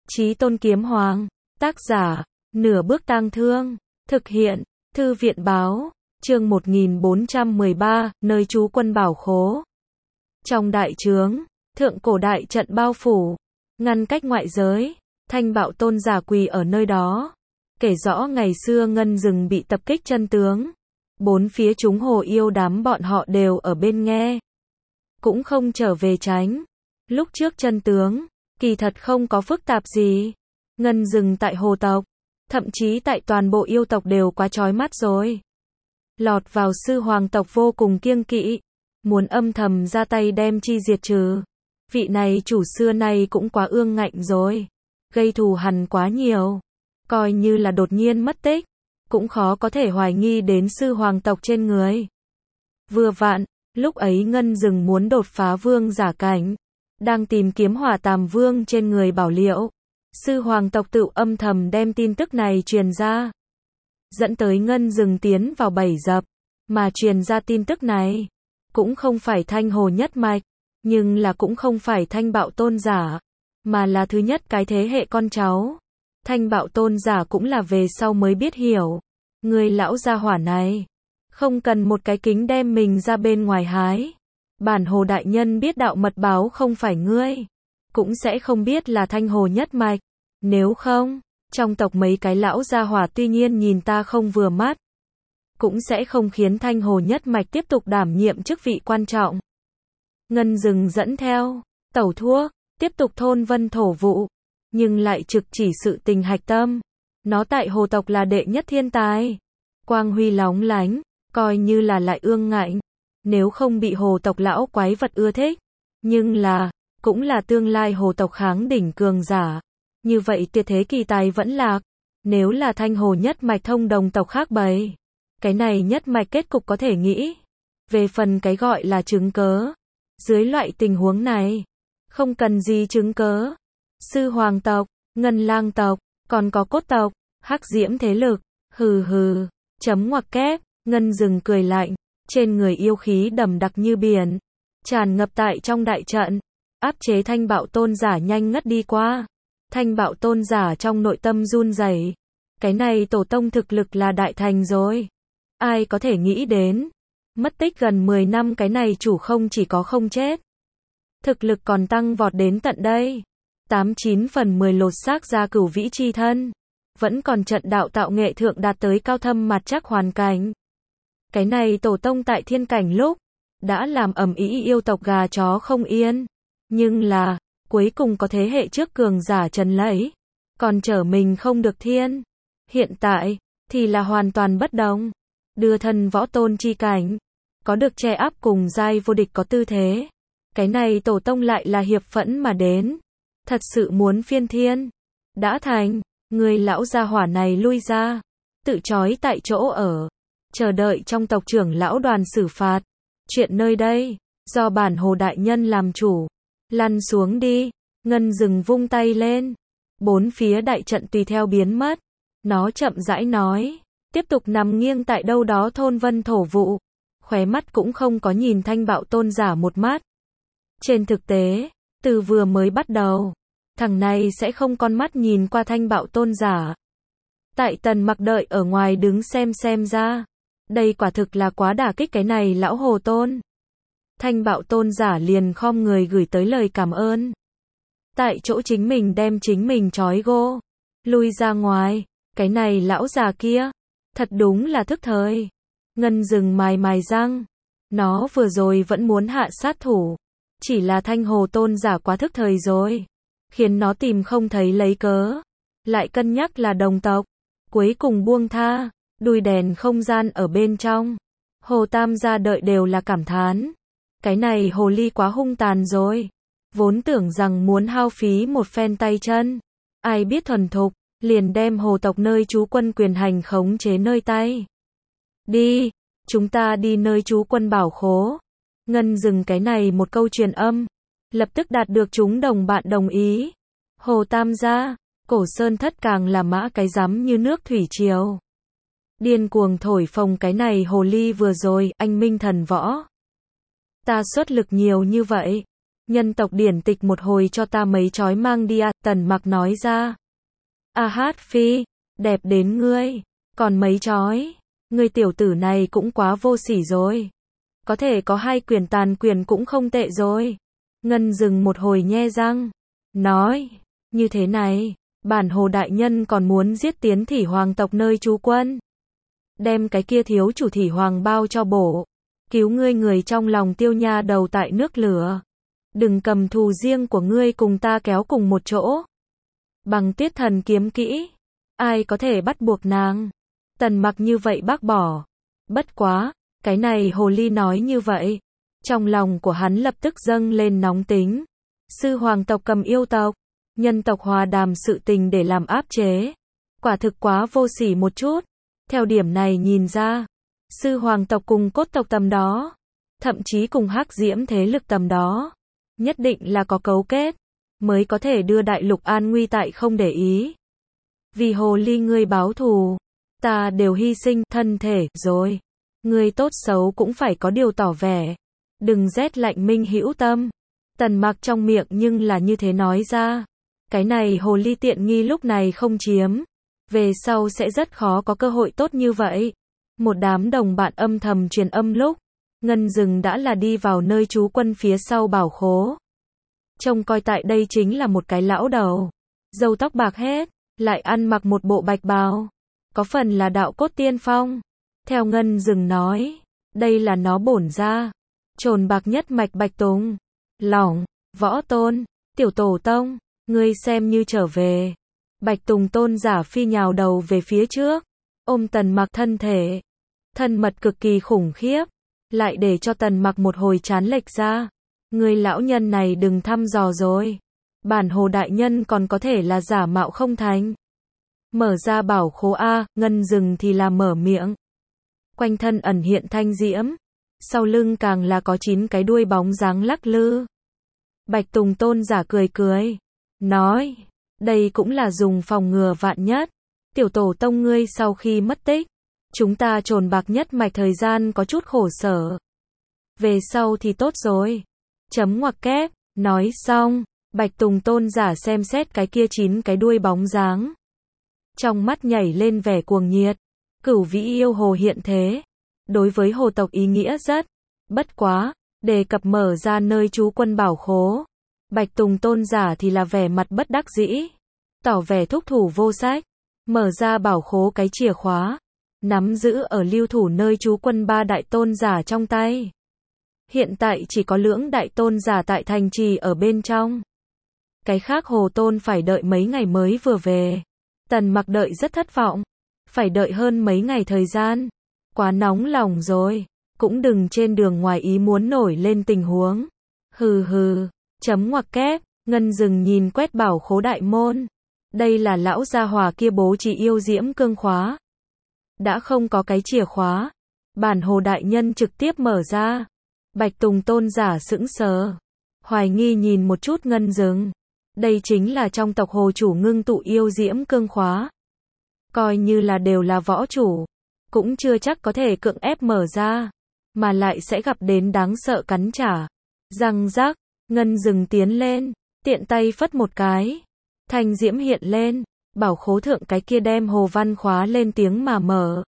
Chí Tôn Kiếm Hoàng, tác giả, Nửa Bước Tang Thương, thực hiện, Thư viện Báo, chương 1413, nơi trú quân bảo khố. Trong đại trướng, thượng cổ đại trận bao phủ, ngăn cách ngoại giới, Thanh Bạo Tôn giả quỳ ở nơi đó, kể rõ ngày xưa Ngân Dừng bị tập kích chân tướng. Bốn phía chúng hồ yêu đám bọn họ đều ở bên nghe, cũng không trở về tránh. Lúc trước chân tướng, kỳ thật không có phức tạp gì. Ngân Dừng tại hồ tộc, thậm chí tại toàn bộ yêu tộc đều quá chói mắt rồi. Lọt vào sư hoàng tộc vô cùng kiêng kỵ, muốn âm thầm ra tay đem chi diệt trừ. Vị này chủ xưa nay cũng quá ương ngạnh rồi, gây thù hằn quá nhiều, coi như là đột nhiên mất tích, cũng khó có thể hoài nghi đến sư hoàng tộc trên người. Vừa vặn, lúc ấy Ngân Dừng muốn đột phá vương giả cảnh, đang tìm kiếm Hỏa Tàm Vương trên người bảo liệu. Sư hoàng tộc tự âm thầm đem tin tức này truyền ra, dẫn tới Ngân Dừng tiến vào bẫy dập. Mà truyền ra tin tức này, cũng không phải Thanh Hồ nhất mạch, nhưng là cũng không phải Thanh Bạo Tôn giả, mà là thứ nhất cái thế hệ con cháu. Thanh Bạo Tôn giả cũng là về sau mới biết hiểu, người lão gia hỏa này, không cần một cái kính đem mình ra bên ngoài hái. Bản Hồ đại nhân biết đạo mật báo không phải ngươi, cũng sẽ không biết là Thanh Hồ nhất mạch. Nếu không, trong tộc mấy cái lão gia hỏa tuy nhiên nhìn ta không vừa mắt, cũng sẽ không khiến Thanh Hồ nhất mạch tiếp tục đảm nhiệm chức vị quan trọng. Ngân Dừng dẫn theo tẩu thuốc, tiếp tục thôn vân thổ vụ, nhưng lại trực chỉ sự tình hạch tâm. Nó tại hồ tộc là đệ nhất thiên tài, quang huy lóng lánh, coi như là lại ương ngạnh, nếu không bị hồ tộc lão quái vật ưa thích, nhưng là, cũng là tương lai hồ tộc kháng đỉnh cường giả. Như vậy tuyệt thế kỳ tài vẫn lạc. Nếu là Thanh Hồ nhất mạch thông đồng tộc khác bầy, cái này nhất mạch kết cục có thể nghĩ. Về phần cái gọi là chứng cớ, dưới loại tình huống này, không cần gì chứng cớ. Sư hoàng tộc, Ngân Lang tộc, còn có Cốt tộc, Hắc Diễm thế lực, hừ hừ, chấm ngoặc kép. Ngân Dừng cười lạnh, trên người yêu khí đầm đặc như biển, tràn ngập tại trong đại trận, áp chế Thanh Bạo Tôn giả nhanh ngất đi qua. Thanh Bạo Tôn giả trong nội tâm run rẩy, cái này tổ tông thực lực là đại thành rồi. Ai có thể nghĩ đến, mất tích gần 10 năm cái này chủ không chỉ có không chết, thực lực còn tăng vọt đến tận đây. 89 phần 10 lột xác ra cửu vĩ chi thân, vẫn còn trận đạo tạo nghệ thượng đạt tới cao thâm mặt chắc hoàn cảnh. Cái này tổ tông tại thiên cảnh lúc, đã làm ầm ĩ yêu tộc gà chó không yên. Nhưng là, cuối cùng có thế hệ trước cường giả trần lẫy, còn trở mình không được thiên. Hiện tại, thì là hoàn toàn bất đồng. Đưa thân võ tôn chi cảnh, có được che áp cùng giai vô địch có tư thế. Cái này tổ tông lại là hiệp phẫn mà đến. Thật sự muốn phiên thiên. Đã thành, người lão gia hỏa này lui ra, tự trói tại chỗ ở, chờ đợi trong tộc trưởng lão đoàn xử phạt. Chuyện nơi đây, do bản Hồ đại nhân làm chủ. Lăn xuống đi. Ngân Dừng vung tay lên, bốn phía đại trận tùy theo biến mất. Nó chậm rãi nói, tiếp tục nằm nghiêng tại đâu đó thôn vân thổ vụ, khóe mắt cũng không có nhìn Thanh Bạo Tôn giả một mắt. Trên thực tế, từ vừa mới bắt đầu, thằng này sẽ không con mắt nhìn qua Thanh Bạo Tôn giả. Tại Tần Mặc đợi ở ngoài đứng xem ra, đây quả thực là quá đả kích cái này lão hồ tôn. Thanh Bạo Tôn giả liền khom người gửi tới lời cảm ơn. Tại chỗ chính mình đem chính mình trói gô, lui ra ngoài. Cái này lão già kia, thật đúng là thức thời. Ngân Dừng mài răng, nó vừa rồi vẫn muốn hạ sát thủ, chỉ là Thanh Hồ Tôn giả quá thức thời rồi, khiến nó tìm không thấy lấy cớ, lại cân nhắc là đồng tộc, cuối cùng buông tha. Đuôi đèn không gian ở bên trong, Hồ Tam gia đợi đều là cảm thán, cái này hồ ly quá hung tàn rồi, vốn tưởng rằng muốn hao phí một phen tay chân, ai biết thuần thục, liền đem hồ tộc nơi trú quân quyền hành khống chế nơi tay. Đi, chúng ta đi nơi trú quân bảo khố. Ngân Dừng cái này một câu truyền âm, lập tức đạt được chúng đồng bạn đồng ý. Hồ Tam gia, Cổ Sơn Thất càng là mã cái rắm như nước thủy triều, điên cuồng thổi phồng cái này hồ ly vừa rồi, anh minh thần võ. Ta xuất lực nhiều như vậy, Nhân tộc điển tịch một hồi cho ta mấy chói mang đi à, Tần Mặc nói ra. A Hát Phi, đẹp đến ngươi, còn mấy chói, ngươi tiểu tử này cũng quá vô sỉ rồi. Có thể có 2 quyền tàn quyền cũng không tệ rồi. Ngân dừng một hồi nhe răng, nói, như thế này, bản hồ đại nhân còn muốn giết tiến Thủy Hoàng tộc nơi trú quân. Đem cái kia thiếu chủ Thủy Hoàng bao cho bổ, cứu ngươi người trong lòng Tiêu Nha đầu tại nước lửa. Đừng cầm thù riêng của ngươi cùng ta kéo cùng một chỗ. Bằng Tuyết Thần kiếm kỹ, ai có thể bắt buộc nàng. Tần Mặc như vậy bác bỏ. Bất quá, cái này hồ ly nói như vậy, trong lòng của hắn lập tức dâng lên nóng tính. Sư hoàng tộc cầm yêu tộc, nhân tộc hòa đàm sự tình để làm áp chế. Quả thực quá vô sỉ một chút. Theo điểm này nhìn ra, sư hoàng tộc cùng cốt tộc tầm đó, thậm chí cùng hắc diễm thế lực tầm đó, nhất định là có cấu kết, mới có thể đưa đại lục an nguy tại không để ý. Vì hồ ly ngươi báo thù, ta đều hy sinh thân thể rồi. Ngươi tốt xấu cũng phải có điều tỏ vẻ. Đừng rét lạnh minh hữu tâm. Tần Mặc trong miệng nhưng là như thế nói ra. Cái này hồ ly tiện nghi lúc này không chiếm, về sau sẽ rất khó có cơ hội tốt như vậy. Một đám đồng bạn âm thầm truyền âm lúc, Ngân Dừng đã là đi vào nơi trú quân phía sau bảo khố. Trông coi tại đây chính là một cái lão đầu, râu tóc bạc hết, lại ăn mặc một bộ bạch bào, có phần là đạo cốt tiên phong. Theo Ngân Dừng nói, đây là nó bổn ra, Trồn Bạc nhất mạch Bạch Tùng. Lỏng, Võ Tôn, Tiểu Tổ Tông, ngươi xem như trở về. Bạch Tùng tôn giả phi nhào đầu về phía trước, ôm Tần Mặc thân thể. Thân mật cực kỳ khủng khiếp, lại để cho Tần Mặc một hồi chán lệch ra. Người lão nhân này đừng thăm dò rồi. Bản hồ đại nhân còn có thể là giả mạo không thành. Mở ra bảo khố A, Ngân Dừng thì là mở miệng. Quanh thân ẩn hiện thanh diễm, sau lưng càng là có 9 cái đuôi bóng dáng lắc lư. Bạch Tùng tôn giả cười cười, nói, đây cũng là dùng phòng ngừa vạn nhất. Tiểu tổ tông ngươi sau khi mất tích, chúng ta Trồn Bạc nhất mạch thời gian có chút khổ sở. Về sau thì tốt rồi. Chấm ngoặc kép, nói xong, Bạch Tùng tôn giả xem xét cái kia 9 cái đuôi bóng dáng. Trong mắt nhảy lên vẻ cuồng nhiệt. Cửu vĩ yêu hồ hiện thế. Đối với hồ tộc ý nghĩa rất. Bất quá, đề cập mở ra nơi trú quân bảo khố. Bạch Tùng tôn giả thì là vẻ mặt bất đắc dĩ. Tỏ vẻ thúc thủ vô sách. Mở ra bảo khố cái chìa khóa. Nắm giữ ở lưu thủ nơi trú quân 3 đại tôn giả trong tay. Hiện tại chỉ có lưỡng đại tôn giả tại thành trì ở bên trong. Cái khác hồ tôn phải đợi mấy ngày mới vừa về. Tần Mặc đợi rất thất vọng. Phải đợi hơn mấy ngày thời gian. Quá nóng lòng rồi. Cũng đừng trên đường ngoài ý muốn nổi lên tình huống. Hừ hừ. Chấm ngoặc kép. Ngân Dừng nhìn quét bảo khố đại môn. Đây là lão gia hỏa kia bố trí yêu diễm cương khóa. Đã không có cái chìa khóa. Bản hồ đại nhân trực tiếp mở ra. Bạch Tùng tôn giả sững sờ. Hoài nghi nhìn một chút Ngân Dừng. Đây chính là trong tộc hồ chủ ngưng tụ yêu diễm cương khóa. Coi như là đều là võ chủ. Cũng chưa chắc có thể cưỡng ép mở ra. Mà lại sẽ gặp đến đáng sợ cắn trả. Răng rắc, Ngân Dừng tiến lên. Tiện tay phất một cái. Thanh diễm hiện lên. Bảo khố thượng cái kia đem hồ văn khóa lên tiếng mà mở.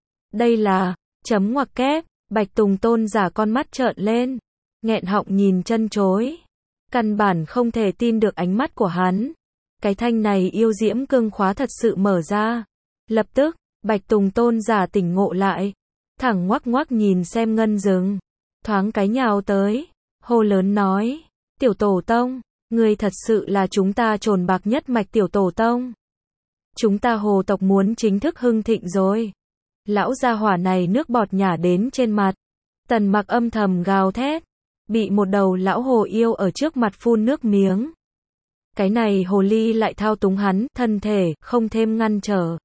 Đây là, chấm ngoặc kép. Bạch Tùng tôn giả con mắt trợn lên. Nghẹn họng nhìn chân chối. Căn bản không thể tin được ánh mắt của hắn. Cái thanh này yêu diễm cương khóa thật sự mở ra. Lập tức, Bạch Tùng tôn giả tỉnh ngộ lại. Thẳng ngoắc ngoắc nhìn xem Ngân Dừng. Thoáng cái nhào tới. Hô lớn nói. Tiểu tổ tông, người thật sự là chúng ta Trồn Bạc nhất mạch tiểu tổ tông. Chúng ta hồ tộc muốn chính thức hưng thịnh rồi. Lão gia hỏa này nước bọt nhả đến trên mặt. Tần Mặc âm thầm gào thét. Bị một đầu lão hồ yêu ở trước mặt phun nước miếng. Cái này hồ ly lại thao túng hắn, thân thể, không thêm ngăn trở.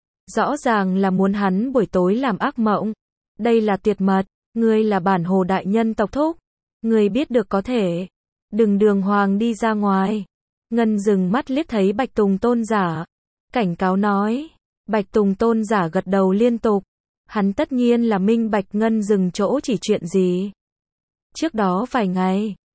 Rõ ràng là muốn hắn buổi tối làm ác mộng. Đây là tuyệt mật, ngươi là bản hồ đại nhân tộc thúc. Ngươi biết được có thể. Đừng đường hoàng đi ra ngoài. Ngân Dừng mắt liếc thấy Bạch Tùng tôn giả. Cảnh cáo nói. Bạch Tùng tôn giả gật đầu liên tục. Hắn tất nhiên là minh bạch Ngân Dừng chỗ chỉ chuyện gì. Trước đó vài ngày,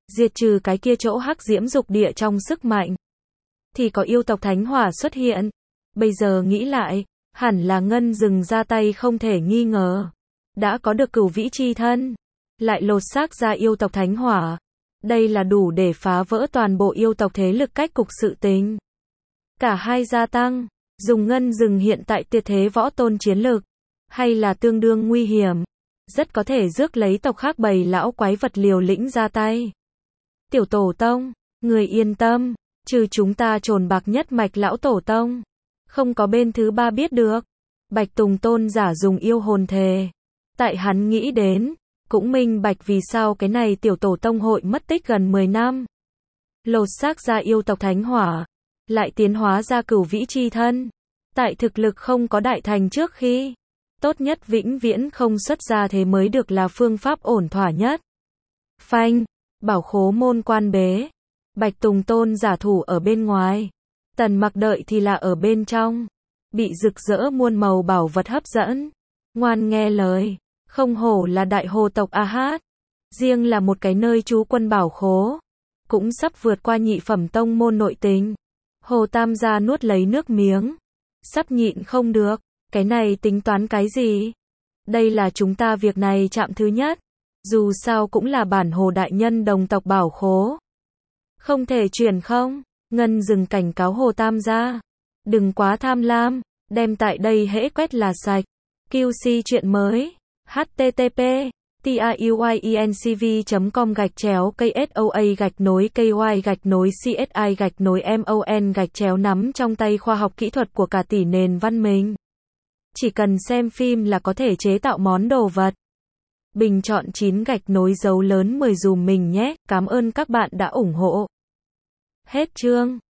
diệt trừ cái kia chỗ hắc diễm dục địa trong sức mạnh, thì có yêu tộc thánh hỏa xuất hiện. Bây giờ nghĩ lại, hẳn là Ngân Dừng ra tay không thể nghi ngờ. Đã có được cửu vĩ chi thân, lại lột xác ra yêu tộc thánh hỏa. Đây là đủ để phá vỡ toàn bộ yêu tộc thế lực cách cục sự tình. Cả hai gia tăng, dùng Ngân Dừng hiện tại tuyệt thế võ tôn chiến lực, hay là tương đương nguy hiểm. Rất có thể rước lấy tộc khác bầy lão quái vật liều lĩnh ra tay. Tiểu tổ tông, người yên tâm, trừ chúng ta trồn bạc nhất mạch lão tổ tông, không có bên thứ ba biết được. Bạch Tùng tôn giả dùng yêu hồn thề. Tại hắn nghĩ đến, cũng minh bạch vì sao cái này tiểu tổ tông hội mất tích gần 10 năm. Lột xác ra yêu tộc thánh hỏa, lại tiến hóa ra cửu vĩ chi thân. Tại thực lực không có đại thành trước khi, tốt nhất vĩnh viễn không xuất ra thế mới được là phương pháp ổn thỏa nhất. Phanh, bảo khố môn quan bế. Bạch Tùng tôn giả thủ ở bên ngoài. Tần Mặc đợi thì là ở bên trong. Bị rực rỡ muôn màu bảo vật hấp dẫn. Ngoan nghe lời. Không hổ là đại hồ tộc A Hát. Riêng là một cái nơi trú quân bảo khố, cũng sắp vượt qua nhị phẩm tông môn nội tình. Hồ Tam gia nuốt lấy nước miếng. Sắp nhịn không được. Cái này tính toán cái gì? Đây là chúng ta việc này chạm thứ nhất. Dù sao cũng là bản hồ đại nhân đồng tộc bảo khố. Không thể chuyển không? Ngân Dừng cảnh cáo Hồ Tam gia. Đừng quá tham lam, đem tại đây hễ quét là sạch. QC chuyện mới. http tiuyencv.com/KSOA-KY-CSI-MON-nắm trong tay khoa học kỹ thuật của cả tỷ nền văn minh. Chỉ cần xem phim là có thể chế tạo món đồ vật. Bình chọn 9 dấu lớn 10 dùm mình nhé. Cảm ơn các bạn đã ủng hộ. Hết chương.